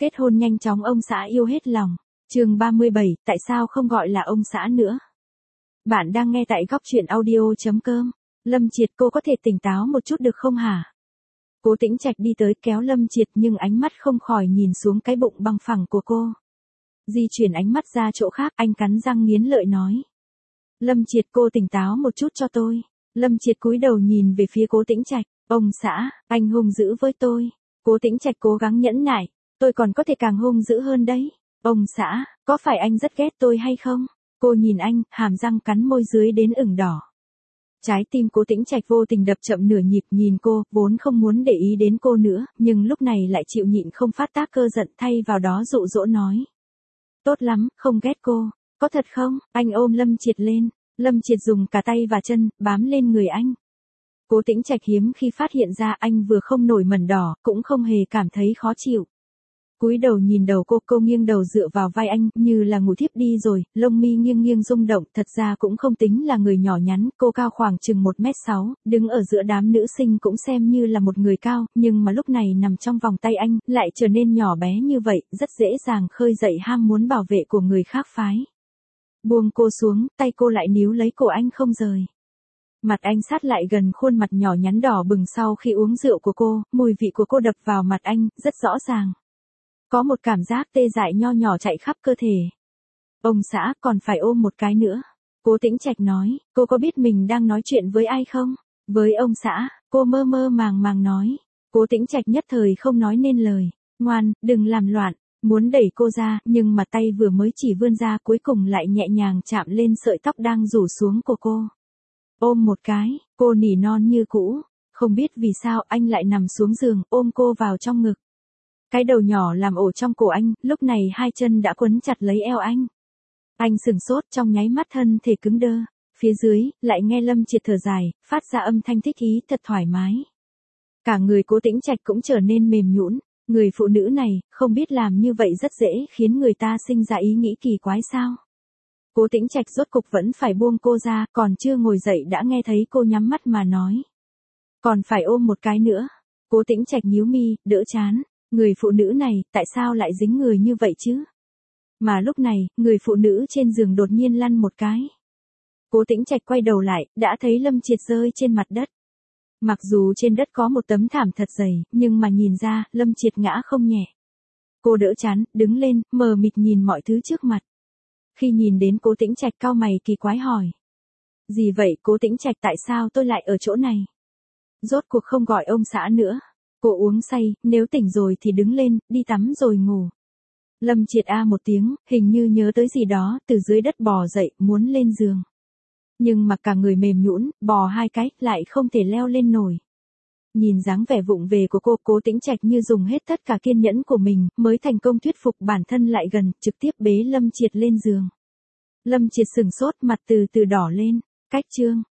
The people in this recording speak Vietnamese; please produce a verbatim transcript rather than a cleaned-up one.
Kết hôn nhanh chóng ông xã yêu hết lòng. Chương ba mươi bảy, tại sao không gọi là ông xã nữa? Bạn đang nghe tại góc truyện audio chấm com. Lâm Triệt, cô có thể tỉnh táo một chút được không hả? Cố Tĩnh Trạch đi tới kéo Lâm Triệt nhưng ánh mắt không khỏi nhìn xuống cái bụng bằng phẳng của cô. Di chuyển ánh mắt ra chỗ khác, anh cắn răng nghiến lợi nói. Lâm Triệt, cô tỉnh táo một chút cho tôi. Lâm Triệt cúi đầu nhìn về phía Cố Tĩnh Trạch. Ông xã, anh hung dữ với tôi. Cố Tĩnh Trạch cố gắng nhẫn nại. Tôi còn có thể càng hung dữ hơn đấy. Ông xã, có phải anh rất ghét tôi hay không? Cô nhìn anh, hàm răng cắn môi dưới đến ửng đỏ. Trái tim Cố Tĩnh Trạch vô tình đập chậm nửa nhịp nhìn cô, vốn không muốn để ý đến cô nữa, nhưng lúc này lại chịu nhịn không phát tác cơn giận thay vào đó dụ dỗ nói. Tốt lắm, không ghét cô. Có thật không? Anh ôm Lâm Triệt lên. Lâm Triệt dùng cả tay và chân, bám lên người anh. Cố Tĩnh Trạch hiếm khi phát hiện ra anh vừa không nổi mẩn đỏ, cũng không hề cảm thấy khó chịu. Cúi đầu nhìn đầu cô, cô nghiêng đầu dựa vào vai anh, như là ngủ thiếp đi rồi, lông mi nghiêng nghiêng rung động, thật ra cũng không tính là người nhỏ nhắn, cô cao khoảng chừng một mét sáu, đứng ở giữa đám nữ sinh cũng xem như là một người cao, nhưng mà lúc này nằm trong vòng tay anh, lại trở nên nhỏ bé như vậy, rất dễ dàng khơi dậy ham muốn bảo vệ của người khác phái. Buông cô xuống, tay cô lại níu lấy cổ anh không rời. Mặt anh sát lại gần khuôn mặt nhỏ nhắn đỏ bừng sau khi uống rượu của cô, mùi vị của cô đập vào mặt anh, rất rõ ràng. Có một cảm giác tê dại nho nhỏ chạy khắp cơ thể. Ông xã, còn phải ôm một cái nữa. Cố Tĩnh Trạch nói, cô có biết mình đang nói chuyện với ai không? Với ông xã, cô mơ mơ màng màng nói. Cố Tĩnh Trạch nhất thời không nói nên lời. Ngoan, đừng làm loạn. Muốn đẩy cô ra, nhưng mà tay vừa mới chỉ vươn ra cuối cùng lại nhẹ nhàng chạm lên sợi tóc đang rủ xuống của cô. Ôm một cái, cô nỉ non như cũ. Không biết vì sao anh lại nằm xuống giường, ôm cô vào trong ngực. Cái đầu nhỏ làm ổ trong cổ anh, lúc này hai chân đã quấn chặt lấy eo anh. Anh sừng sốt trong nháy mắt thân thể cứng đơ. Phía dưới, lại nghe Lâm Triệt thở dài, phát ra âm thanh thích ý thật thoải mái. Cả người Cố Tĩnh Trạch cũng trở nên mềm nhũn. Người phụ nữ này, không biết làm như vậy rất dễ khiến người ta sinh ra ý nghĩ kỳ quái sao. Cố Tĩnh Trạch rốt cục vẫn phải buông cô ra, còn chưa ngồi dậy đã nghe thấy cô nhắm mắt mà nói. Còn phải ôm một cái nữa. Cố Tĩnh Trạch nhíu mi, đỡ chán. Người phụ nữ này, tại sao lại dính người như vậy chứ? Mà lúc này, người phụ nữ trên giường đột nhiên lăn một cái. Cố Tĩnh Trạch quay đầu lại, đã thấy Lâm Triệt rơi trên mặt đất. Mặc dù trên đất có một tấm thảm thật dày, nhưng mà nhìn ra, Lâm Triệt ngã không nhẹ. Cô đỡ chán, đứng lên, mờ mịt nhìn mọi thứ trước mặt. Khi nhìn đến Cố Tĩnh Trạch cau mày kỳ quái hỏi. Gì vậy Cố Tĩnh Trạch, tại sao tôi lại ở chỗ này? Rốt cuộc không gọi ông xã nữa. Cô uống say, nếu tỉnh rồi thì đứng lên, đi tắm rồi ngủ. Lâm Triệt a một tiếng, hình như nhớ tới gì đó, từ dưới đất bò dậy, muốn lên giường. Nhưng mà cả người mềm nhũn, bò hai cái, lại không thể leo lên nổi. Nhìn dáng vẻ vụng về của cô, Cố Tĩnh Trạch như dùng hết tất cả kiên nhẫn của mình, mới thành công thuyết phục bản thân lại gần, trực tiếp bế Lâm Triệt lên giường. Lâm Triệt sừng sốt, mặt từ từ đỏ lên. Cách chương.